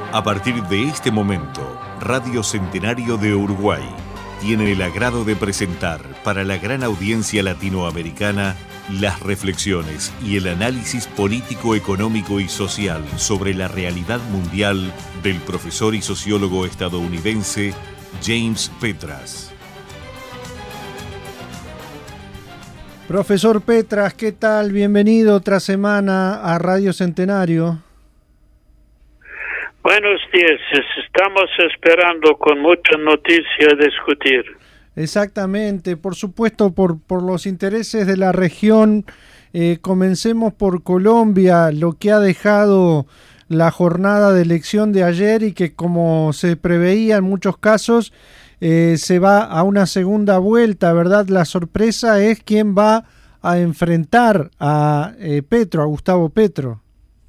A partir de este momento, Radio Centenario de Uruguay tiene el agrado de presentar para la gran audiencia latinoamericana las reflexiones y el análisis político, económico y social sobre la realidad mundial del profesor y sociólogo estadounidense James Petras. Profesor Petras, ¿qué tal? Bienvenido otra semana a Radio Centenario. Buenos días, estamos esperando con mucha noticia discutir. Exactamente, por supuesto, por los intereses de la región, comencemos por Colombia, lo que ha dejado la jornada de elección de ayer y que, como se preveía en muchos casos, se va a una segunda vuelta, ¿verdad? La sorpresa es quién va a enfrentar a Petro, a Gustavo Petro.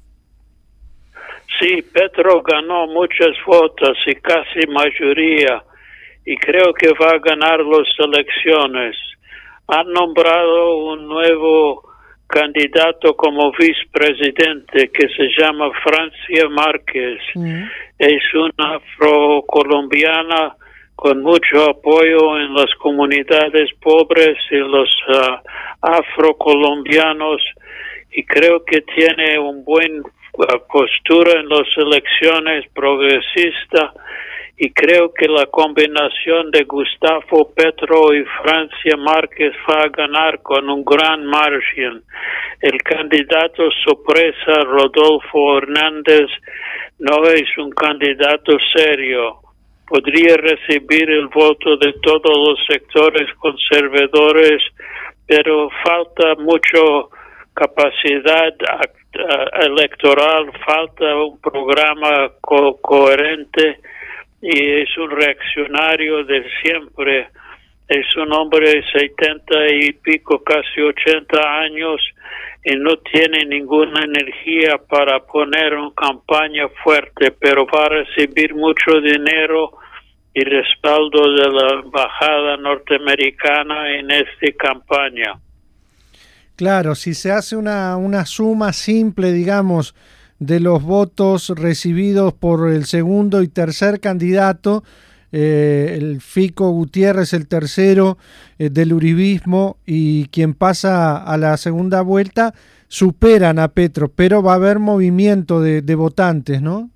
Sí, Petro ganó muchas votos y casi mayoría, y creo que va a ganar las elecciones. Han nombrado un nuevo candidato como vicepresidente que se llama Francia Márquez. Es una afrocolombiana con mucho apoyo en las comunidades pobres y los afrocolombianos, y creo que tiene un buen postura en las elecciones progresista, y creo que la combinación de Gustavo Petro y Francia Márquez va a ganar con un gran margen. El candidato sorpresa, Rodolfo Hernández, no es un candidato serio. Podría recibir el voto de todos los sectores conservadores, pero falta mucho capacidad electoral, falta un programa coherente, y es un reaccionario de siempre. Es un hombre de 70 y pico, casi 80 años, y no tiene ninguna energía para poner una campaña fuerte, pero va a recibir mucho dinero y respaldo de la embajada norteamericana en esta campaña. Claro, si se hace una suma simple, digamos, de los votos recibidos por el segundo y tercer candidato, el Fico Gutiérrez, el tercero del uribismo, y quien pasa a la segunda vuelta, superan a Petro, pero va a haber movimiento de votantes, ¿no?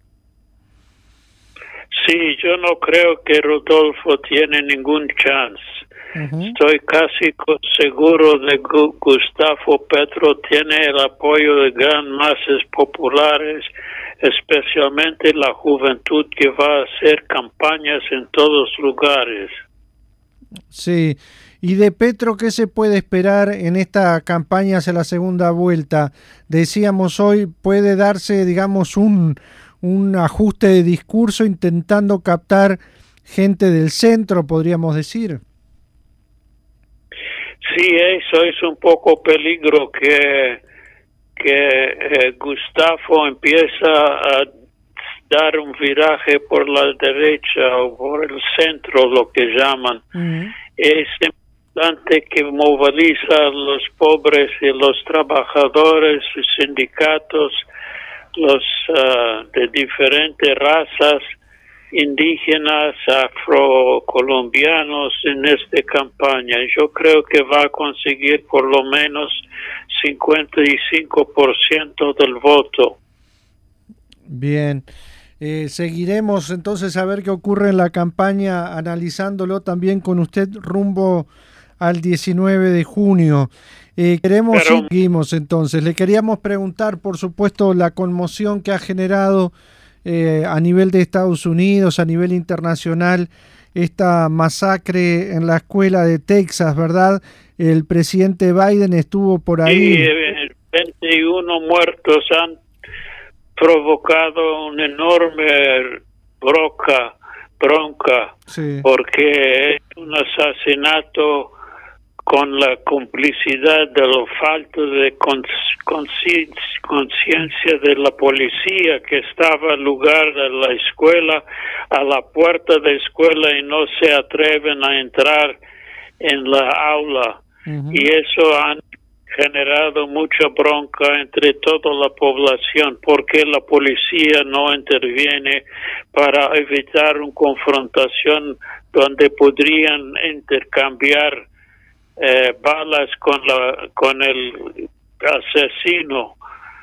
Sí, yo no creo que Rodolfo tiene ningún chance. Estoy casi seguro de que Gustavo Petro tiene el apoyo de gran masas populares, especialmente la juventud que va a hacer campañas en todos lugares. Sí, y de Petro, ¿qué se puede esperar en esta campaña hacia la segunda vuelta? Decíamos hoy, puede darse, digamos, un ajuste de discurso intentando captar gente del centro, podríamos decir. Sí, eso es un poco peligro que Gustavo empieza a dar un viraje por la derecha o por el centro, lo que llaman. Es importante que moviliza a los pobres y los trabajadores, los sindicatos, los de diferentes razas, indígenas, afrocolombianos en esta campaña. Yo creo que va a conseguir por lo menos 55% del voto. Bien, seguiremos entonces a ver qué ocurre en la campaña, analizándolo también con usted rumbo al 19 de junio. Seguimos entonces. Le queríamos preguntar, por supuesto, la conmoción que ha generado a nivel de Estados Unidos, a nivel internacional, esta masacre en la escuela de Texas, ¿verdad? El presidente Biden estuvo por ahí. Sí, 21 muertos han provocado una enorme bronca, sí, porque es un asesinato con la complicidad de la falta de conciencia de la policía que estaba al lugar de la escuela, a la puerta de la escuela, y no se atreven a entrar en la aula. Y eso han generado mucha bronca entre toda la población porque la policía no interviene para evitar una confrontación donde podrían intercambiar balas con el asesino.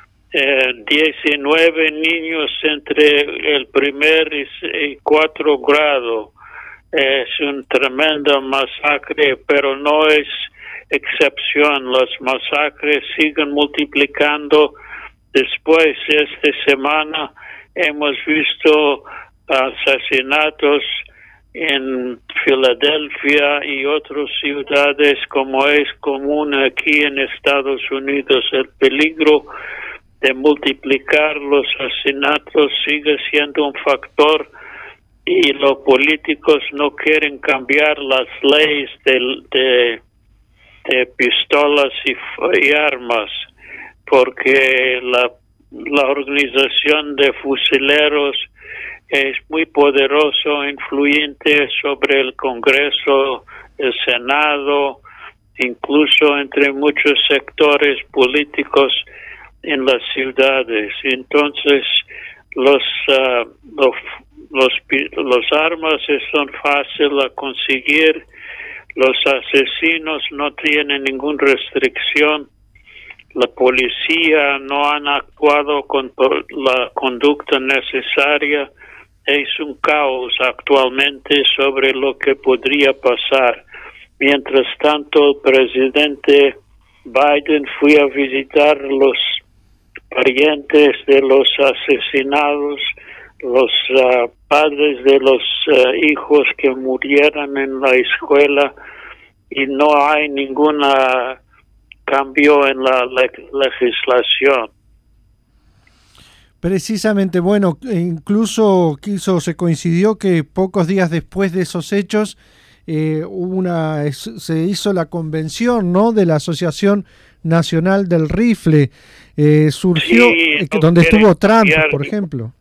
19 niños entre el primer y 4 grado. Es un tremendo masacre, pero no es excepción. Las masacres siguen multiplicando. Después, esta semana, hemos visto asesinatos en Filadelfia y otras ciudades, como es común aquí en Estados Unidos. El peligro de multiplicar los asesinatos sigue siendo un factor y los políticos no quieren cambiar las leyes de pistolas y armas, porque la organización de fusileros es muy poderoso, influyente sobre el Congreso, el Senado, incluso entre muchos sectores políticos en las ciudades. Entonces, los armas son fáciles a conseguir. Los asesinos no tienen ninguna restricción. La policía no han actuado con la conducta necesaria. Es un caos actualmente sobre lo que podría pasar. Mientras tanto, el presidente Biden fue a visitar los parientes de los asesinados, los padres de los hijos que murieron en la escuela, y no hay ningún cambio en la legislación. Precisamente, bueno, incluso se coincidió que pocos días después de esos hechos se hizo la convención, ¿no?, de la Asociación Nacional del Rifle. Surgió, sí, donde estuvo Trump, por ejemplo.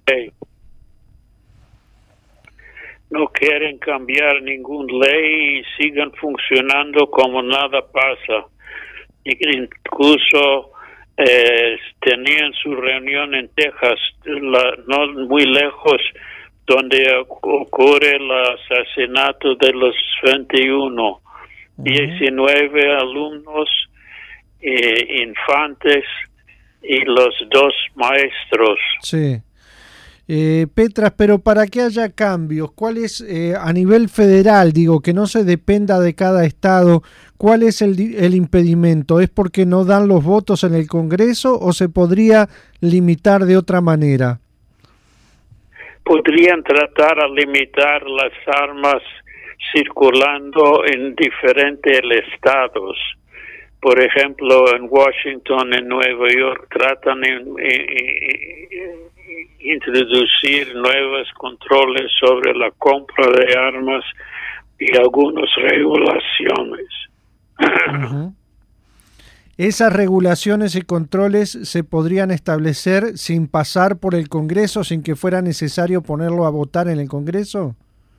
No quieren cambiar ninguna ley y siguen funcionando como nada pasa. Incluso tenían su reunión en Texas, no muy lejos, donde ocurre el asesinato de los 21, 19 alumnos, infantes y los 2 maestros. Sí. Petras, pero para que haya cambios, ¿cuál es, a nivel federal, digo, que no se dependa de cada estado, cuál es el impedimento? ¿Es porque no dan los votos en el Congreso o se podría limitar de otra manera? Podrían tratar de limitar las armas circulando en diferentes estados. Por ejemplo, en Washington, en Nueva York, tratan de introducir nuevos controles sobre la compra de armas y algunas regulaciones. Uh-huh. ¿Esas regulaciones y controles se podrían establecer sin pasar por el Congreso, sin que fuera necesario ponerlo a votar en el Congreso?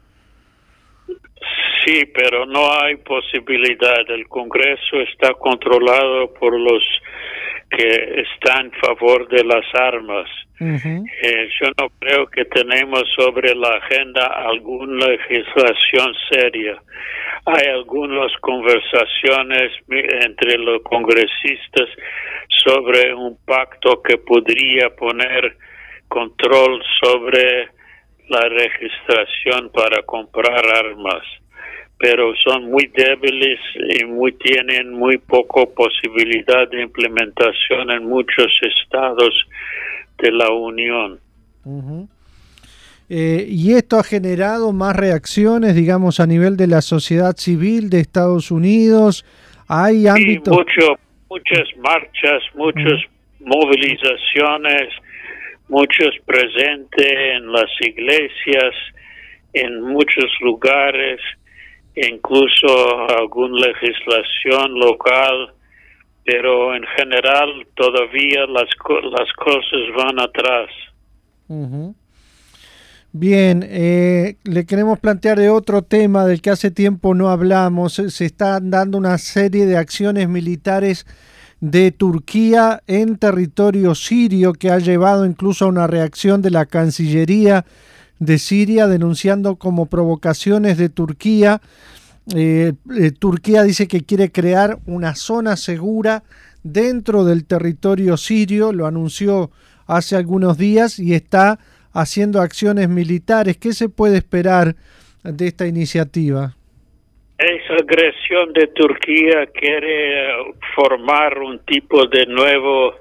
Sí, pero no hay posibilidad. El Congreso está controlado por los que están a favor de las armas. Uh-huh. Yo no creo que tenemos sobre la agenda alguna legislación seria. Hay algunas conversaciones entre los congresistas sobre un pacto que podría poner control sobre la registración para comprar armas, pero son muy débiles y tienen muy poca posibilidad de implementación en muchos estados de la Unión. Uh-huh. ¿Y esto ha generado más reacciones, digamos, a nivel de la sociedad civil de Estados Unidos? ¿Hay ámbitos? Sí, muchas marchas, muchas movilizaciones, muchos presentes en las iglesias, en muchos lugares, incluso alguna legislación local, pero en general todavía las cosas van atrás. Uh-huh. Bien, le queremos plantear de otro tema del que hace tiempo no hablamos. Se están dando una serie de acciones militares de Turquía en territorio sirio, que ha llevado incluso a una reacción de la Cancillería de Siria denunciando como provocaciones de Turquía. Turquía dice que quiere crear una zona segura dentro del territorio sirio, lo anunció hace algunos días y está haciendo acciones militares. ¿Qué se puede esperar de esta iniciativa? Esa agresión de Turquía quiere formar un tipo de nuevo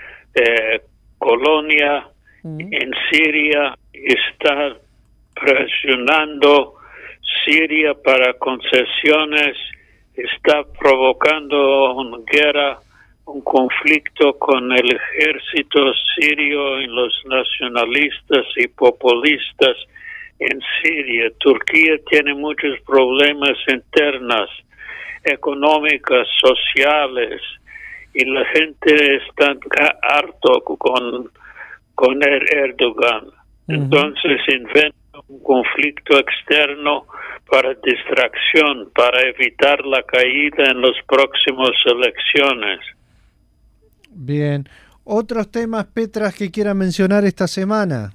colonia en Siria. Está presionando Siria para concesiones, está provocando una guerra, un conflicto con el ejército sirio y los nacionalistas y populistas en Siria. Turquía tiene muchos problemas internos, económicos, sociales, y la gente está harto con Erdogan. Entonces inventa un conflicto externo para distracción, para evitar la caída en las próximas elecciones. Bien. ¿Otros temas, Petras, que quiera mencionar esta semana?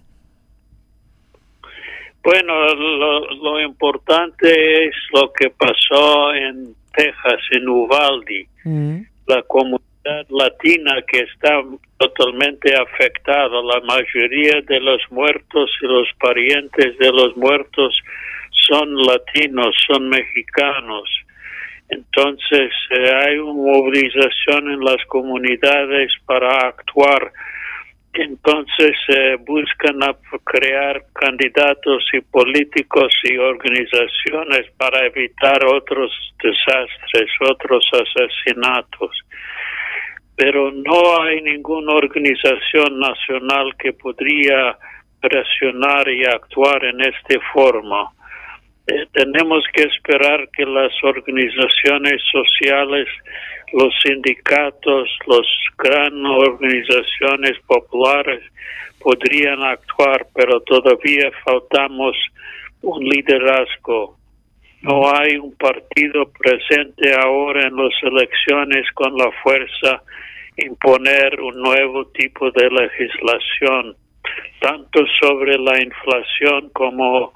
Bueno, lo importante es lo que pasó en Texas, en Uvalde. La comunidad latina que está totalmente afectada. La mayoría de los muertos y los parientes de los muertos son latinos, son mexicanos. Entonces hay una movilización en las comunidades para actuar. Entonces buscan crear candidatos y políticos y organizaciones para evitar otros desastres, otros asesinatos. Pero no hay ninguna organización nacional que podría presionar y actuar en esta forma. Tenemos que esperar que las organizaciones sociales, los sindicatos, las grandes organizaciones populares podrían actuar, pero todavía faltamos un liderazgo. No hay un partido presente ahora en las elecciones con la fuerza imponer un nuevo tipo de legislación, tanto sobre la inflación como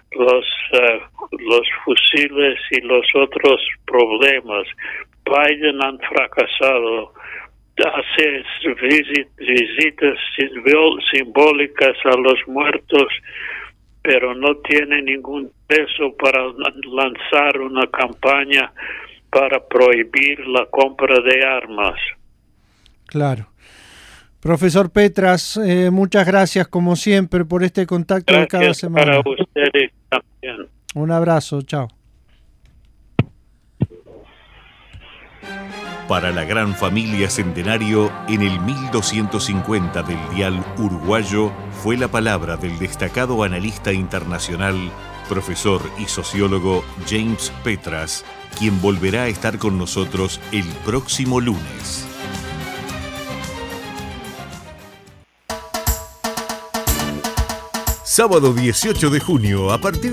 los fusiles y los otros problemas. Biden han fracasado. Hace visitas simbólicas a los muertos, pero no tiene ningún peso para lanzar una campaña para prohibir la compra de armas. Claro. Profesor Petras, muchas gracias como siempre por este contacto de cada semana. Para ustedes también. Un abrazo, chao. Para la gran familia Centenario, en el 1250 del dial uruguayo, fue la palabra del destacado analista internacional, profesor y sociólogo James Petras, quien volverá a estar con nosotros el próximo lunes. Sábado 18 de junio, a partir